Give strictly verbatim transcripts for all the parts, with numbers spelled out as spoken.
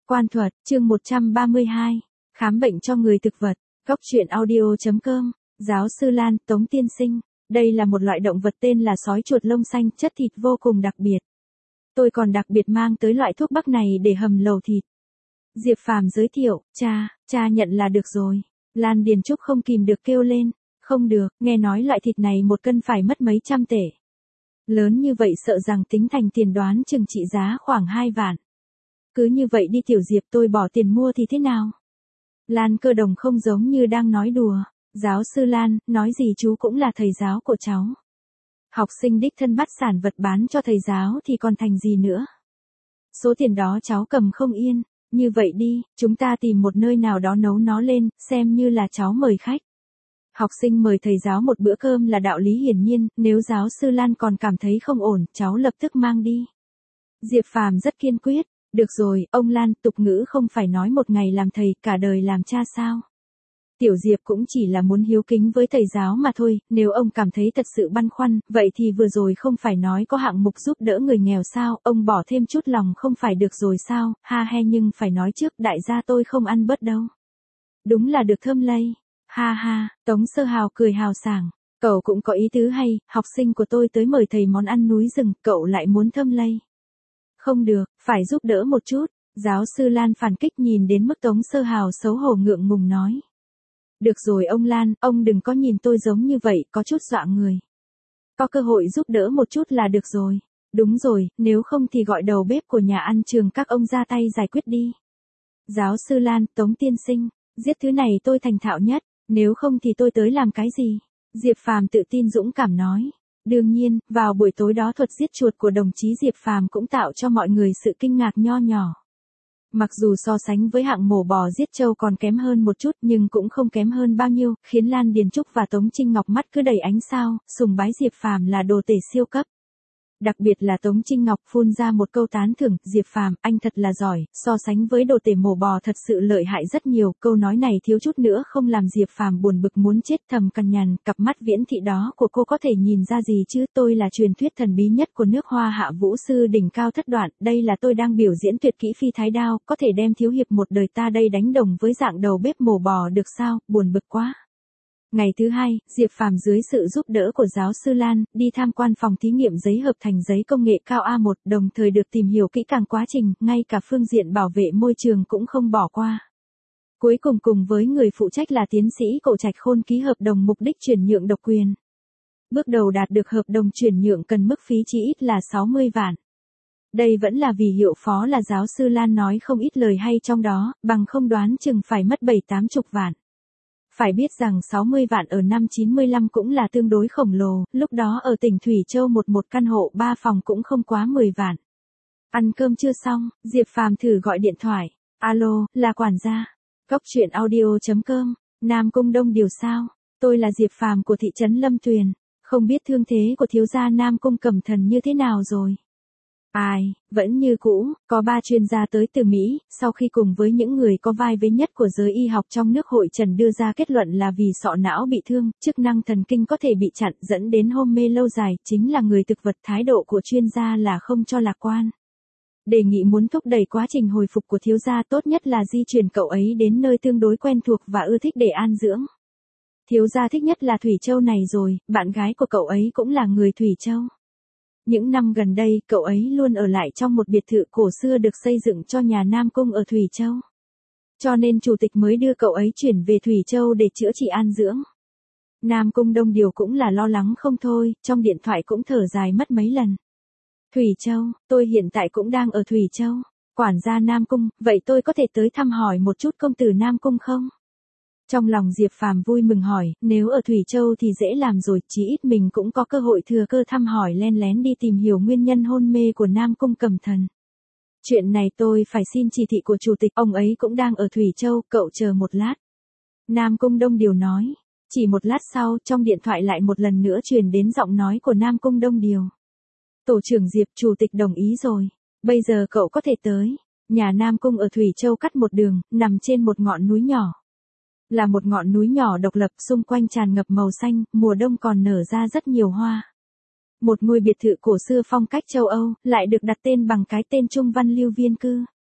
Quan thuật, chương một trăm ba mươi hai. Khám bệnh cho người thực vật. Góc truyện audio.com. Giáo sư Lan, Tống tiên sinh. Đây là một loại động vật tên là sói chuột lông xanh, chất thịt vô cùng đặc biệt. Tôi còn đặc biệt mang tới loại thuốc bắc này để hầm lẩu thịt. Diệp Phàm giới thiệu, cha, cha nhận là được rồi. Lan Điền Trúc không kìm được kêu lên. Không được, nghe nói loại thịt này một cân phải mất mấy trăm tể. Lớn như vậy sợ rằng tính thành tiền đoán chừng trị giá khoảng hai vạn. Cứ như vậy đi tiểu Diệp, tôi bỏ tiền mua thì thế nào? Lan Cơ Đồng không giống như đang nói đùa. Giáo sư Lan, nói gì chú cũng là thầy giáo của cháu. Học sinh đích thân bắt sản vật bán cho thầy giáo thì còn thành gì nữa. Số tiền đó cháu cầm không yên. Như vậy đi, chúng ta tìm một nơi nào đó nấu nó lên, xem như là cháu mời khách. Học sinh mời thầy giáo một bữa cơm là đạo lý hiển nhiên, nếu giáo sư Lan còn cảm thấy không ổn, cháu lập tức mang đi. Diệp Phàm rất kiên quyết. Được rồi, ông Lan, tục ngữ không phải nói một ngày làm thầy, cả đời làm cha sao? Tiểu Diệp cũng chỉ là muốn hiếu kính với thầy giáo mà thôi, nếu ông cảm thấy thật sự băn khoăn, vậy thì vừa rồi không phải nói có hạng mục giúp đỡ người nghèo sao, ông bỏ thêm chút lòng không phải được rồi sao, ha he nhưng phải nói trước, đại gia tôi không ăn bớt đâu. Đúng là được thơm lây, ha ha, Tống Sơ Hào cười hào sảng, cậu cũng có ý tứ hay, học sinh của tôi tới mời thầy món ăn núi rừng, cậu lại muốn thơm lây. Không được, phải giúp đỡ một chút. Giáo sư Lan phản kích nhìn đến mức Tống Sơ Hào xấu hổ ngượng ngùng nói. Được rồi ông Lan, ông đừng có nhìn tôi giống như vậy, có chút dọa người. Có cơ hội giúp đỡ một chút là được rồi. Đúng rồi, nếu không thì gọi đầu bếp của nhà ăn trường các ông ra tay giải quyết đi. Giáo sư Lan, Tống tiên sinh, giết thứ này tôi thành thạo nhất, nếu không thì tôi tới làm cái gì? Diệp Phàm tự tin dũng cảm nói. Đương nhiên, vào buổi tối đó thuật giết chuột của đồng chí Diệp Phàm cũng tạo cho mọi người sự kinh ngạc nho nhỏ. Mặc dù so sánh với hạng mổ bò giết trâu còn kém hơn một chút nhưng cũng không kém hơn bao nhiêu, khiến Lan Điền Trúc và Tống Trinh Ngọc mắt cứ đầy ánh sao, sùng bái Diệp Phàm là đồ tể siêu cấp. Đặc biệt là Tống Trinh Ngọc phun ra một câu tán thưởng, Diệp Phàm, anh thật là giỏi, so sánh với đồ tể mổ bò thật sự lợi hại rất nhiều, câu nói này thiếu chút nữa không làm Diệp Phàm buồn bực muốn chết. Thầm cằn nhằn, cặp mắt viễn thị đó của cô có thể nhìn ra gì chứ, tôi là truyền thuyết thần bí nhất của nước Hoa Hạ Vũ sư đỉnh cao thất đoạn, đây là tôi đang biểu diễn tuyệt kỹ phi thái đao, có thể đem thiếu hiệp một đời ta đây đánh đồng với dạng đầu bếp mổ bò được sao, buồn bực quá. Ngày thứ hai, Diệp Phàm dưới sự giúp đỡ của giáo sư Lan, đi tham quan phòng thí nghiệm giấy hợp thành giấy công nghệ cao A một, đồng thời được tìm hiểu kỹ càng quá trình, ngay cả phương diện bảo vệ môi trường cũng không bỏ qua. Cuối cùng cùng với người phụ trách là tiến sĩ Cổ Trạch Khôn ký hợp đồng mục đích chuyển nhượng độc quyền. Bước đầu đạt được hợp đồng chuyển nhượng cần mức phí chỉ ít là sáu mươi vạn. Đây vẫn là vì hiệu phó là giáo sư Lan nói không ít lời hay trong đó, bằng không đoán chừng phải mất bảy tám chục vạn. Phải biết rằng sáu mươi vạn ở năm chín mươi lăm cũng là tương đối khổng lồ, lúc đó ở tỉnh Thủy Châu một một căn hộ ba phòng cũng không quá mười vạn. Ăn cơm chưa xong, Diệp Phàm thử gọi điện thoại. Alo, là quản gia. Góc truyện audio.com, Nam Cung Đông Điều sao? Tôi là Diệp Phàm của thị trấn Lâm Tuyền. Không biết thương thế của thiếu gia Nam Cung Cẩm Thần như thế nào rồi? Ai, vẫn như cũ, có ba chuyên gia tới từ Mỹ, sau khi cùng với những người có vai vế nhất của giới y học trong nước hội trần đưa ra kết luận là vì sọ não bị thương, chức năng thần kinh có thể bị chặn dẫn đến hôn mê lâu dài, chính là người thực vật. Thái độ của chuyên gia là không cho lạc quan. Đề nghị muốn thúc đẩy quá trình hồi phục của thiếu gia tốt nhất là di chuyển cậu ấy đến nơi tương đối quen thuộc và ưa thích để an dưỡng. Thiếu gia thích nhất là Thủy Châu này rồi, bạn gái của cậu ấy cũng là người Thủy Châu. Những năm gần đây, cậu ấy luôn ở lại trong một biệt thự cổ xưa được xây dựng cho nhà Nam Cung ở Thủy Châu. Cho nên chủ tịch mới đưa cậu ấy chuyển về Thủy Châu để chữa trị an dưỡng. Nam Cung Đông Điều cũng là lo lắng không thôi, trong điện thoại cũng thở dài mất mấy lần. Thủy Châu, tôi hiện tại cũng đang ở Thủy Châu. Quản gia Nam Cung, vậy tôi có thể tới thăm hỏi một chút công tử Nam Cung không? Trong lòng Diệp Phàm vui mừng hỏi, nếu ở Thủy Châu thì dễ làm rồi, chí ít mình cũng có cơ hội thừa cơ thăm hỏi len lén đi tìm hiểu nguyên nhân hôn mê của Nam Cung Cẩm Thần. Chuyện này tôi phải xin chỉ thị của chủ tịch, ông ấy cũng đang ở Thủy Châu, cậu chờ một lát. Nam Cung Đông Điều nói, chỉ một lát sau, trong điện thoại lại một lần nữa truyền đến giọng nói của Nam Cung Đông Điều. Tổ trưởng Diệp, chủ tịch đồng ý rồi, bây giờ cậu có thể tới. Nhà Nam Cung ở Thủy Châu cắt một đường, nằm trên một ngọn núi nhỏ. Là một ngọn núi nhỏ độc lập, xung quanh tràn ngập màu xanh, mùa đông còn nở ra rất nhiều hoa. Một ngôi biệt thự cổ xưa phong cách châu Âu, lại được đặt tên bằng cái tên Trung Văn Lưu Viên Cư.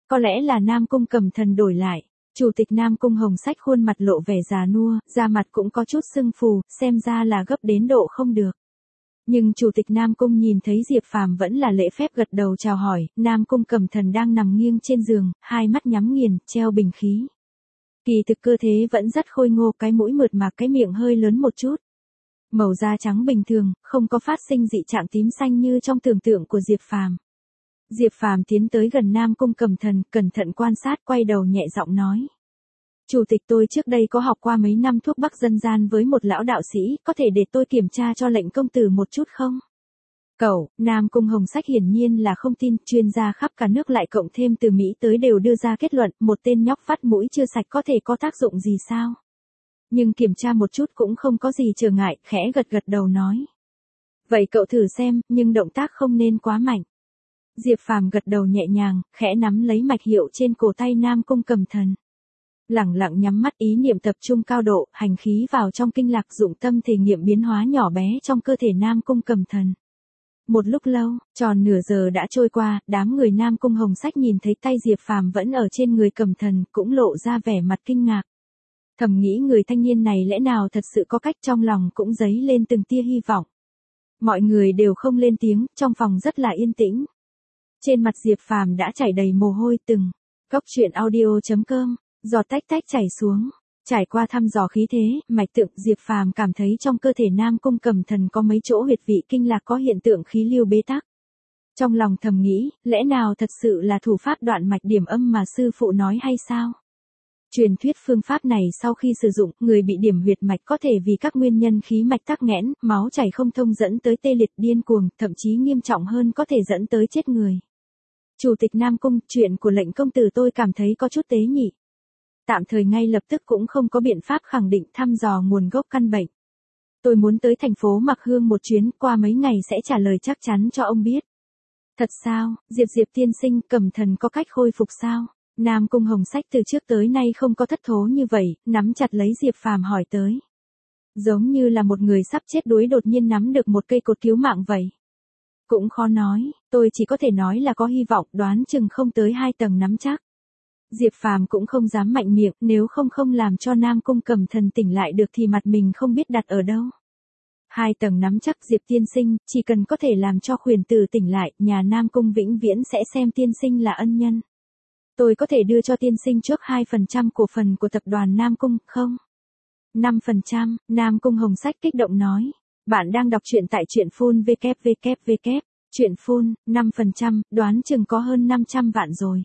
Có lẽ là Nam Cung Cẩm Thần đổi lại. Chủ tịch Nam Cung Hồng Sách khuôn mặt lộ vẻ già nua, da mặt cũng có chút sưng phù, xem ra là gấp đến độ không được. Nhưng Chủ tịch Nam Cung nhìn thấy Diệp Phàm vẫn là lễ phép gật đầu chào hỏi, Nam Cung Cẩm Thần đang nằm nghiêng trên giường, hai mắt nhắm nghiền, treo bình khí. Kỳ thực cơ thế vẫn rất khôi ngô, cái mũi mượt mà cái miệng hơi lớn một chút. Màu da trắng bình thường, không có phát sinh dị trạng tím xanh như trong tưởng tượng của Diệp Phàm. Diệp Phàm tiến tới gần Nam Cung Cẩm Thần, cẩn thận quan sát, quay đầu nhẹ giọng nói. Chủ tịch, tôi trước đây có học qua mấy năm thuốc bắc dân gian với một lão đạo sĩ, có thể để tôi kiểm tra cho lệnh công tử một chút không? Cậu, Nam Cung Hồng Sách hiển nhiên là không tin, chuyên gia khắp cả nước lại cộng thêm từ Mỹ tới đều đưa ra kết luận, một tên nhóc vắt mũi chưa sạch có thể có tác dụng gì sao? Nhưng kiểm tra một chút cũng không có gì trở ngại, khẽ gật gật đầu nói. Vậy cậu thử xem, nhưng động tác không nên quá mạnh. Diệp Phàm gật đầu nhẹ nhàng, khẽ nắm lấy mạch hiệu trên cổ tay Nam Cung Cẩm Thần. Lẳng lặng nhắm mắt, ý niệm tập trung cao độ, hành khí vào trong kinh lạc, dụng tâm thể nghiệm biến hóa nhỏ bé trong cơ thể Nam Cung Cẩm Thần. Một lúc lâu, tròn nửa giờ đã trôi qua, đám người Nam Cung Hồng Sách nhìn thấy tay Diệp Phàm vẫn ở trên người Cẩm Thần, cũng lộ ra vẻ mặt kinh ngạc. Thầm nghĩ người thanh niên này lẽ nào thật sự có cách, trong lòng cũng dấy lên từng tia hy vọng. Mọi người đều không lên tiếng, trong phòng rất là yên tĩnh. Trên mặt Diệp Phàm đã chảy đầy mồ hôi, từng góc truyện audio chấm com, giọt tách tách chảy xuống. Trải qua thăm dò khí thế, mạch tượng, Diệp Phàm cảm thấy trong cơ thể Nam Cung Cẩm Thần có mấy chỗ huyệt vị kinh lạc có hiện tượng khí lưu bế tắc. Trong lòng thầm nghĩ, lẽ nào thật sự là thủ pháp đoạn mạch điểm âm mà sư phụ nói hay sao? Truyền thuyết phương pháp này sau khi sử dụng, người bị điểm huyệt mạch có thể vì các nguyên nhân khí mạch tắc nghẽn, máu chảy không thông dẫn tới tê liệt, điên cuồng, thậm chí nghiêm trọng hơn có thể dẫn tới chết người. Chủ tịch Nam Cung, chuyện của lệnh công tử tôi cảm thấy có chút tế nhị. Tạm thời ngay lập tức cũng không có biện pháp khẳng định thăm dò nguồn gốc căn bệnh. Tôi muốn tới thành phố Mạc Hương một chuyến, qua mấy ngày sẽ trả lời chắc chắn cho ông biết. Thật sao, Diệp Diệp tiên sinh, Cẩm Thần có cách khôi phục sao? Nam Cung Hồng Sách từ trước tới nay không có thất thố như vậy, nắm chặt lấy Diệp Phàm hỏi tới. Giống như là một người sắp chết đuối đột nhiên nắm được một cây cột cứu mạng vậy. Cũng khó nói, tôi chỉ có thể nói là có hy vọng, đoán chừng không tới hai tầng nắm chắc. Diệp Phàm cũng không dám mạnh miệng, nếu không không làm cho Nam Cung Cẩm Thần tỉnh lại được thì mặt mình không biết đặt ở đâu. Hai tầng nắm chắc, Diệp tiên sinh, chỉ cần có thể làm cho khuyển tử tỉnh lại, nhà Nam Cung vĩnh viễn sẽ xem tiên sinh là ân nhân. Tôi có thể đưa cho tiên sinh trước hai phần trăm cổ phần của tập đoàn Nam Cung, không? năm phần trăm, Nam Cung Hồng Sách kích động nói. Bạn đang đọc truyện tại truyện phun www. Truyện phun, năm phần trăm, đoán chừng có hơn năm trăm vạn rồi.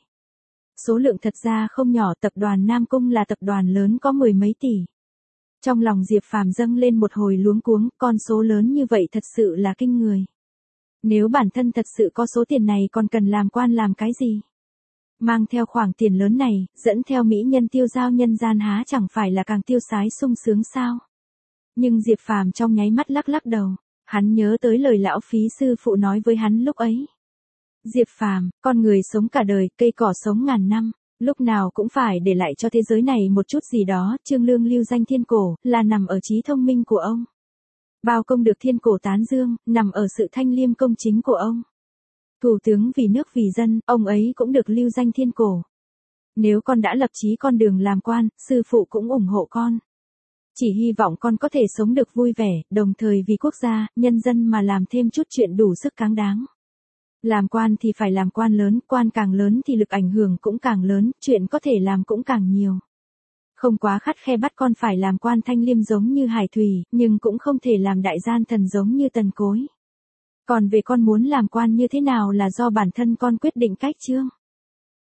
Số lượng thật ra không nhỏ, tập đoàn Nam Cung là tập đoàn lớn có mười mấy tỷ. Trong lòng Diệp Phàm dâng lên một hồi luống cuống, con số lớn như vậy thật sự là kinh người. Nếu bản thân thật sự có số tiền này còn cần làm quan làm cái gì? Mang theo khoản tiền lớn này, dẫn theo mỹ nhân tiêu dao nhân gian há chẳng phải là càng tiêu sái sung sướng sao? Nhưng Diệp Phàm trong nháy mắt lắc lắc đầu, hắn nhớ tới lời lão phí sư phụ nói với hắn lúc ấy. Diệp Phàm, con người sống cả đời, cây cỏ sống ngàn năm, lúc nào cũng phải để lại cho thế giới này một chút gì đó, Trương Lương lưu danh thiên cổ, là nằm ở trí thông minh của ông. Bao công được thiên cổ tán dương, nằm ở sự thanh liêm công chính của ông. Thủ tướng vì nước vì dân, ông ấy cũng được lưu danh thiên cổ. Nếu con đã lập chí con đường làm quan, sư phụ cũng ủng hộ con. Chỉ hy vọng con có thể sống được vui vẻ, đồng thời vì quốc gia, nhân dân mà làm thêm chút chuyện đủ sức cáng đáng. Làm quan thì phải làm quan lớn, quan càng lớn thì lực ảnh hưởng cũng càng lớn, chuyện có thể làm cũng càng nhiều. Không quá khắt khe bắt con phải làm quan thanh liêm giống như Hải Thùy, nhưng cũng không thể làm đại gian thần giống như Tần Cối. Còn về con muốn làm quan như thế nào là do bản thân con quyết định cách chương.